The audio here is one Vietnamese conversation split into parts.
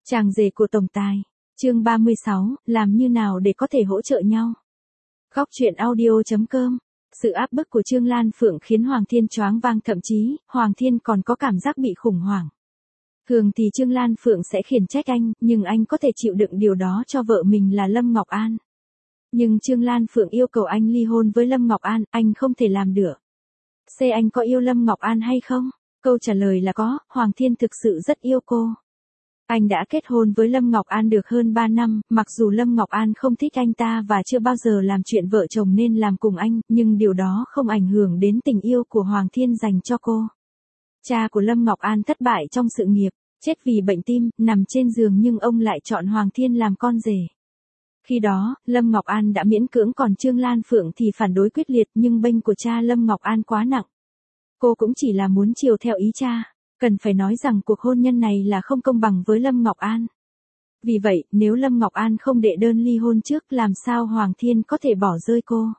Chàng rể của tổng tài. Chương 36, làm như nào để có thể hỗ trợ nhau. Góc truyện audio.com. Sự áp bức của Trương Lan Phượng khiến Hoàng Thiên choáng váng, thậm chí, Hoàng Thiên còn có cảm giác bị khủng hoảng. Thường thì Trương Lan Phượng sẽ khiển trách anh, nhưng anh có thể chịu đựng điều đó cho vợ mình là Lâm Ngọc An. Nhưng Trương Lan Phượng yêu cầu anh ly hôn với Lâm Ngọc An, anh không thể làm được. Anh có yêu Lâm Ngọc An hay không? Câu trả lời là có, Hoàng Thiên thực sự rất yêu cô. Anh đã kết hôn với Lâm Ngọc An được hơn 3 năm, mặc dù Lâm Ngọc An không thích anh ta và chưa bao giờ làm chuyện vợ chồng nên làm cùng anh, nhưng điều đó không ảnh hưởng đến tình yêu của Hoàng Thiên dành cho cô. Cha của Lâm Ngọc An thất bại trong sự nghiệp, chết vì bệnh tim, nằm trên giường nhưng ông lại chọn Hoàng Thiên làm con rể. Khi đó, Lâm Ngọc An đã miễn cưỡng, còn Trương Lan Phượng thì phản đối quyết liệt, nhưng bênh của cha Lâm Ngọc An quá nặng. Cô cũng chỉ là muốn chiều theo ý cha. Cần phải nói rằng cuộc hôn nhân này là không công bằng với Lâm Ngọc An. Vì vậy, nếu Lâm Ngọc An không đệ đơn ly hôn trước, làm sao Hoàng Thiên có thể bỏ rơi cô?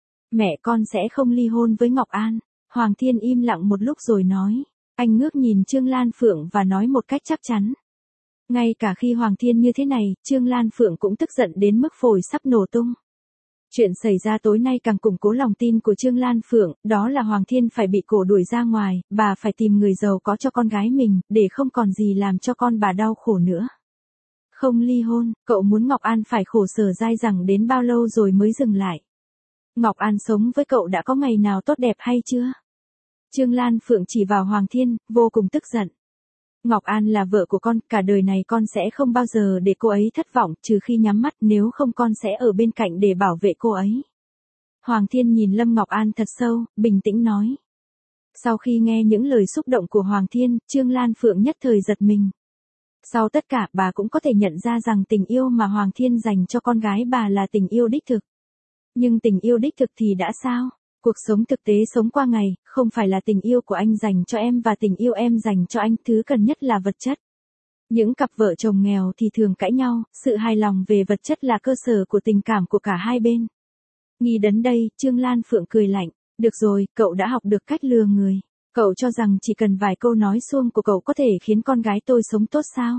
Mẹ con sẽ không ly hôn với Ngọc An. Hoàng Thiên im lặng một lúc rồi nói. Anh ngước nhìn Trương Lan Phượng và nói một cách chắc chắn. Ngay cả khi Hoàng Thiên như thế này, Trương Lan Phượng cũng tức giận đến mức phổi sắp nổ tung. Chuyện xảy ra tối nay càng củng cố lòng tin của Trương Lan Phượng, đó là Hoàng Thiên phải bị cổ đuổi ra ngoài, bà phải tìm người giàu có cho con gái mình, để không còn gì làm cho con bà đau khổ nữa. Không ly hôn, cậu muốn Ngọc An phải khổ sở dai dẳng đến bao lâu rồi mới dừng lại? Ngọc An sống với cậu đã có ngày nào tốt đẹp hay chưa? Trương Lan Phượng chỉ vào Hoàng Thiên, vô cùng tức giận. Ngọc An là vợ của con, cả đời này con sẽ không bao giờ để cô ấy thất vọng, trừ khi nhắm mắt, nếu không con sẽ ở bên cạnh để bảo vệ cô ấy. Hoàng Thiên nhìn Lâm Ngọc An thật sâu, bình tĩnh nói. Sau khi nghe những lời xúc động của Hoàng Thiên, Trương Lan Phượng nhất thời giật mình. Sau tất cả, bà cũng có thể nhận ra rằng tình yêu mà Hoàng Thiên dành cho con gái bà là tình yêu đích thực. Nhưng tình yêu đích thực thì đã sao? Cuộc sống thực tế sống qua ngày, không phải là tình yêu của anh dành cho em và tình yêu em dành cho anh, thứ cần nhất là vật chất. Những cặp vợ chồng nghèo thì thường cãi nhau, sự hài lòng về vật chất là cơ sở của tình cảm của cả hai bên. Nghĩ đến đây, Trương Lan Phượng cười lạnh, được rồi, cậu đã học được cách lừa người. Cậu cho rằng chỉ cần vài câu nói suông của cậu có thể khiến con gái tôi sống tốt sao?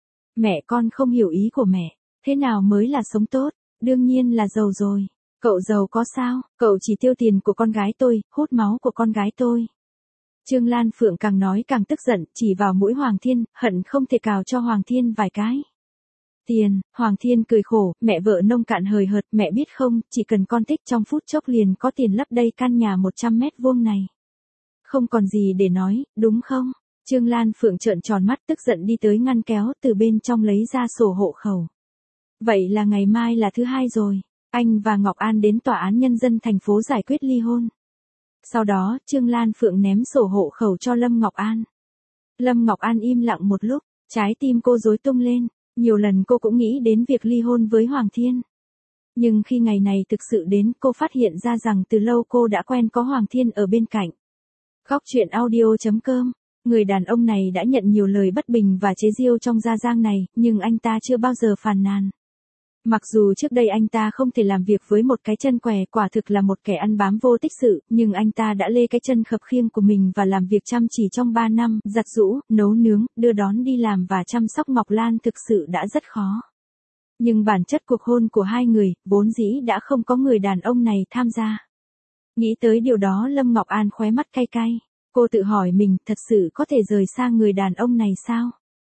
Mẹ con không hiểu ý của mẹ, thế nào mới là sống tốt? Đương nhiên là giàu rồi. Cậu giàu có sao, cậu chỉ tiêu tiền của con gái tôi, hút máu của con gái tôi. Trương Lan Phượng càng nói càng tức giận, chỉ vào mũi Hoàng Thiên, hận không thể cào cho Hoàng Thiên vài cái. Tiền, Hoàng Thiên cười khổ, mẹ vợ nông cạn hời hợt, mẹ biết không, chỉ cần con thích trong phút chốc liền có tiền lấp đầy căn nhà 100 mét vuông này. Không còn gì để nói, đúng không? Trương Lan Phượng trợn tròn mắt tức giận đi tới ngăn kéo, từ bên trong lấy ra sổ hộ khẩu. Vậy là ngày mai là thứ hai rồi. Anh và Ngọc An đến tòa án nhân dân thành phố giải quyết ly hôn. Sau đó, Trương Lan Phượng ném sổ hộ khẩu cho Lâm Ngọc An. Lâm Ngọc An im lặng một lúc, trái tim cô rối tung lên, nhiều lần cô cũng nghĩ đến việc ly hôn với Hoàng Thiên. Nhưng khi ngày này thực sự đến, cô phát hiện ra rằng từ lâu cô đã quen có Hoàng Thiên ở bên cạnh. Góc truyện audio.com. Người đàn ông này đã nhận nhiều lời bất bình và chế giễu trong gia giang này, nhưng anh ta chưa bao giờ phàn nàn. Mặc dù trước đây anh ta không thể làm việc với một cái chân què, quả thực là một kẻ ăn bám vô tích sự, nhưng anh ta đã lê cái chân khập khiêng của mình và làm việc chăm chỉ trong 3 năm, giặt giũ, nấu nướng, đưa đón đi làm và chăm sóc Ngọc Lan thực sự đã rất khó. Nhưng bản chất cuộc hôn của hai người, vốn dĩ đã không có người đàn ông này tham gia. Nghĩ tới điều đó, Lâm Ngọc An khóe mắt cay cay. Cô tự hỏi mình, thật sự có thể rời xa người đàn ông này sao?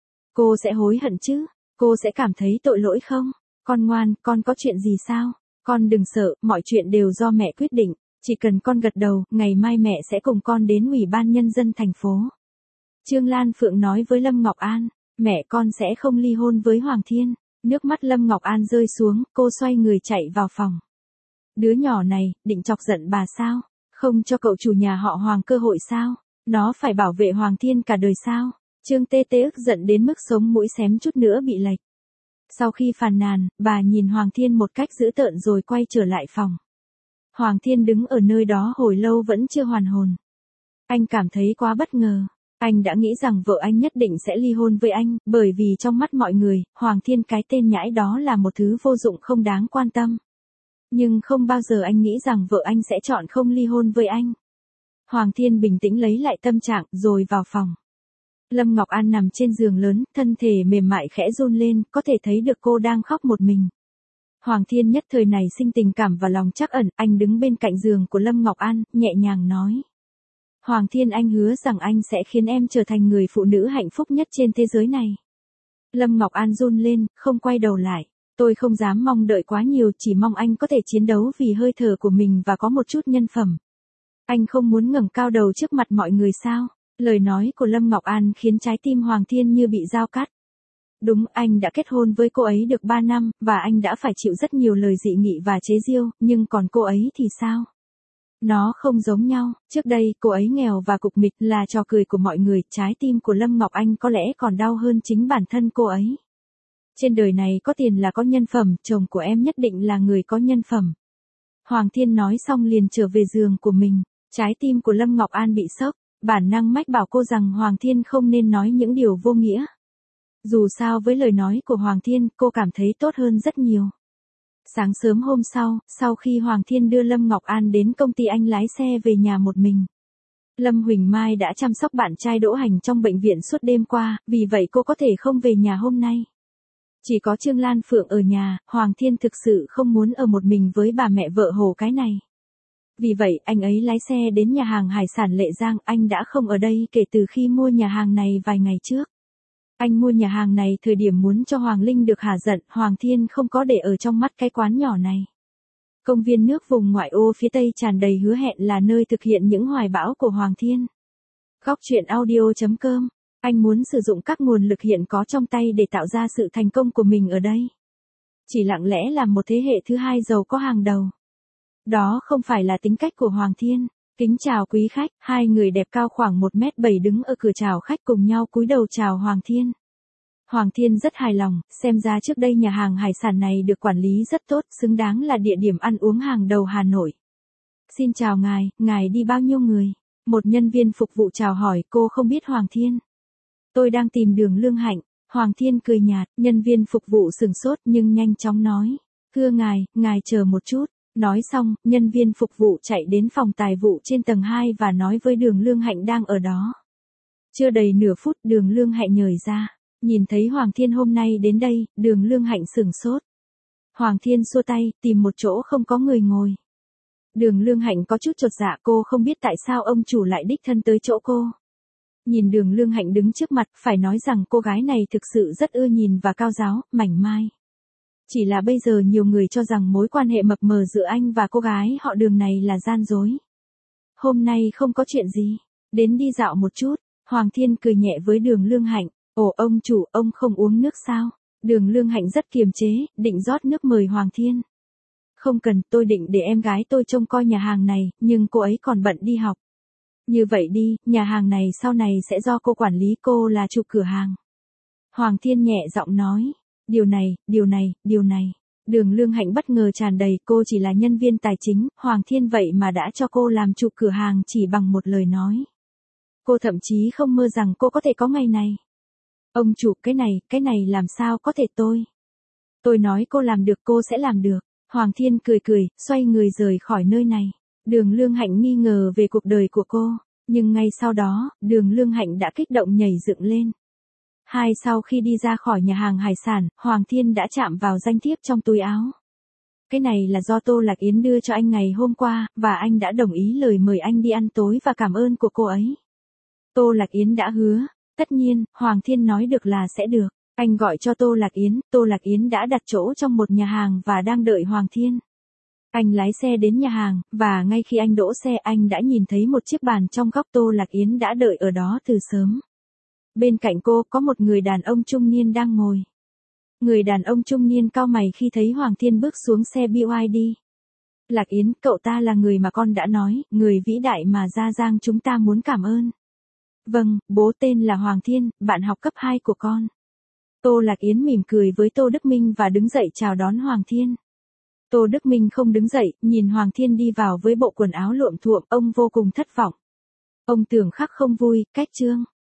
Cô sẽ hối hận chứ? Cô sẽ cảm thấy tội lỗi không? Con ngoan, con có chuyện gì sao? Con đừng sợ, mọi chuyện đều do mẹ quyết định, chỉ cần con gật đầu, ngày mai mẹ sẽ cùng con đến Ủy ban Nhân dân thành phố. Trương Lan Phượng nói với Lâm Ngọc An, mẹ con sẽ không ly hôn với Hoàng Thiên. Nước mắt Lâm Ngọc An rơi xuống, cô xoay người chạy vào phòng. Đứa nhỏ này, định chọc giận bà sao? Không cho cậu chủ nhà họ Hoàng cơ hội sao? Nó phải bảo vệ Hoàng Thiên cả đời sao? Trương Tê Tê ức giận đến mức sống mũi xém chút nữa bị lệch. Sau khi phàn nàn, bà nhìn Hoàng Thiên một cách dữ tợn rồi quay trở lại phòng. Hoàng Thiên đứng ở nơi đó hồi lâu vẫn chưa hoàn hồn. Anh cảm thấy quá bất ngờ. Anh đã nghĩ rằng vợ anh nhất định sẽ ly hôn với anh, bởi vì trong mắt mọi người, Hoàng Thiên cái tên nhãi đó là một thứ vô dụng không đáng quan tâm. Nhưng không bao giờ anh nghĩ rằng vợ anh sẽ chọn không ly hôn với anh. Hoàng Thiên bình tĩnh lấy lại tâm trạng rồi vào phòng. Lâm Ngọc An nằm trên giường lớn, thân thể mềm mại khẽ run lên, có thể thấy được cô đang khóc một mình. Hoàng Thiên nhất thời này sinh tình cảm và lòng trắc ẩn, anh đứng bên cạnh giường của Lâm Ngọc An, nhẹ nhàng nói. Hoàng Thiên, anh hứa rằng anh sẽ khiến em trở thành người phụ nữ hạnh phúc nhất trên thế giới này. Lâm Ngọc An run lên, không quay đầu lại. Tôi không dám mong đợi quá nhiều, chỉ mong anh có thể chiến đấu vì hơi thở của mình và có một chút nhân phẩm. Anh không muốn ngẩng cao đầu trước mặt mọi người sao? Lời nói của Lâm Ngọc An khiến trái tim Hoàng Thiên như bị dao cắt. Đúng, anh đã kết hôn với cô ấy được 3 năm, và anh đã phải chịu rất nhiều lời dị nghị và chế giễu, nhưng còn cô ấy thì sao? Nó không giống nhau, trước đây cô ấy nghèo và cục mịch là trò cười của mọi người, trái tim của Lâm Ngọc Anh có lẽ còn đau hơn chính bản thân cô ấy. Trên đời này có tiền là có nhân phẩm, chồng của em nhất định là người có nhân phẩm. Hoàng Thiên nói xong liền trở về giường của mình, trái tim của Lâm Ngọc An bị sốc, bản năng mách bảo cô rằng Hoàng Thiên không nên nói những điều vô nghĩa. Dù sao với lời nói của Hoàng Thiên, cô cảm thấy tốt hơn rất nhiều. Sáng sớm hôm sau khi Hoàng Thiên đưa Lâm Ngọc An đến công ty, anh lái xe về nhà một mình. Lâm Huỳnh Mai đã chăm sóc bạn trai Đỗ Hành trong bệnh viện suốt đêm qua, vì vậy cô có thể không về nhà hôm nay. Chỉ có Trương Lan Phượng ở nhà, Hoàng Thiên thực sự không muốn ở một mình với bà mẹ vợ hồ cái này. Vì vậy, anh ấy lái xe đến nhà hàng hải sản Lệ Giang, anh đã không ở đây kể từ khi mua nhà hàng này vài ngày trước. Anh mua nhà hàng này thời điểm muốn cho Hoàng Linh được hả giận, Hoàng Thiên không có để ở trong mắt cái quán nhỏ này. Công viên nước vùng ngoại ô phía Tây tràn đầy hứa hẹn là nơi thực hiện những hoài bão của Hoàng Thiên. Góc truyện audio.com, anh muốn sử dụng các nguồn lực hiện có trong tay để tạo ra sự thành công của mình ở đây. Chỉ lặng lẽ làm một thế hệ thứ hai giàu có hàng đầu. Đó không phải là tính cách của Hoàng Thiên. Kính chào quý khách, hai người đẹp cao khoảng 1m7 đứng ở cửa chào khách cùng nhau cúi đầu chào Hoàng Thiên. Hoàng Thiên rất hài lòng, xem ra trước đây nhà hàng hải sản này được quản lý rất tốt, xứng đáng là địa điểm ăn uống hàng đầu Hà Nội. Xin chào ngài đi bao nhiêu người? Một nhân viên phục vụ chào hỏi, cô không biết Hoàng Thiên. Tôi đang tìm Đường Lương Hạnh. Hoàng Thiên cười nhạt, nhân viên phục vụ sửng sốt nhưng nhanh chóng nói. Thưa ngài chờ một chút. Nói xong, nhân viên phục vụ chạy đến phòng tài vụ trên tầng 2 và nói với Đường Lương Hạnh đang ở đó. Chưa đầy nửa phút, Đường Lương Hạnh nhời ra. Nhìn thấy Hoàng Thiên hôm nay đến đây, Đường Lương Hạnh sửng sốt. Hoàng Thiên xua tay, tìm một chỗ không có người ngồi. Đường Lương Hạnh có chút chột dạ, cô không biết tại sao ông chủ lại đích thân tới chỗ cô. Nhìn Đường Lương Hạnh đứng trước mặt, phải nói rằng cô gái này thực sự rất ưa nhìn và cao giáo, mảnh mai. Chỉ là bây giờ nhiều người cho rằng mối quan hệ mập mờ giữa anh và cô gái họ Đường này là gian dối. Hôm nay không có chuyện gì, đến đi dạo một chút. Hoàng Thiên cười nhẹ với Đường Lương Hạnh. Ồ ông chủ, ông không uống nước sao? Đường Lương Hạnh rất kiềm chế, định rót nước mời Hoàng Thiên. Không cần, tôi định để em gái tôi trông coi nhà hàng này, nhưng cô ấy còn bận đi học. Như vậy đi, nhà hàng này sau này sẽ do cô quản lý, cô là chủ cửa hàng. Hoàng Thiên nhẹ giọng nói. Điều này. Đường Lương Hạnh bất ngờ tràn đầy, cô chỉ là nhân viên tài chính, Hoàng Thiên vậy mà đã cho cô làm chủ cửa hàng chỉ bằng một lời nói. Cô thậm chí không mơ rằng cô có thể có ngày này. Ông chủ, cái này làm sao có thể tôi nói cô làm được cô sẽ làm được. Hoàng Thiên cười, xoay người rời khỏi nơi này. Đường Lương Hạnh nghi ngờ về cuộc đời của cô, nhưng ngay sau đó, Đường Lương Hạnh đã kích động nhảy dựng lên. Sau khi đi ra khỏi nhà hàng hải sản, Hoàng Thiên đã chạm vào danh thiếp trong túi áo. Cái này là do Tô Lạc Yến đưa cho anh ngày hôm qua, và anh đã đồng ý lời mời anh đi ăn tối và cảm ơn của cô ấy. Tô Lạc Yến đã hứa. Tất nhiên, Hoàng Thiên nói được là sẽ được. Anh gọi cho Tô Lạc Yến đã đặt chỗ trong một nhà hàng và đang đợi Hoàng Thiên. Anh lái xe đến nhà hàng, và ngay khi anh đỗ xe anh đã nhìn thấy một chiếc bàn trong góc. Tô Lạc Yến đã đợi ở đó từ sớm. Bên cạnh cô có một người đàn ông trung niên đang ngồi. Người đàn ông trung niên cau mày khi thấy Hoàng Thiên bước xuống xe BYD. Lạc Yến, cậu ta là người mà con đã nói, người vĩ đại mà Gia Giang chúng ta muốn cảm ơn. Vâng, bố tên là Hoàng Thiên, bạn học cấp 2 của con. Tô Lạc Yến mỉm cười với Tô Đức Minh và đứng dậy chào đón Hoàng Thiên. Tô Đức Minh không đứng dậy, nhìn Hoàng Thiên đi vào với bộ quần áo luộm thuộm, ông vô cùng thất vọng. Ông tưởng khắc không vui, cách chương.